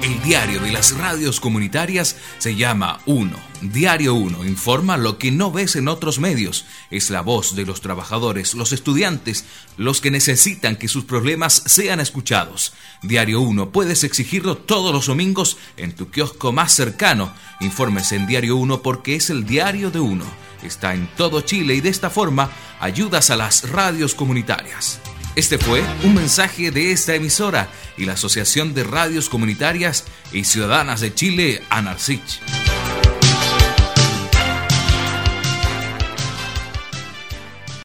El diario de las radios comunitarias se llama Uno. Diario Uno informa lo que no ves en otros medios. Es la voz de los trabajadores, los estudiantes, los que necesitan que sus problemas sean escuchados. Diario Uno puedes exigirlo todos los domingos en tu kiosco más cercano. Infórmese en Diario Uno porque es el diario de uno. Está en todo Chile y de esta forma ayudas a las radios comunitarias. Este fue un mensaje de esta emisora y la Asociación de Radios Comunitarias y Ciudadanas de Chile, ANARCICH.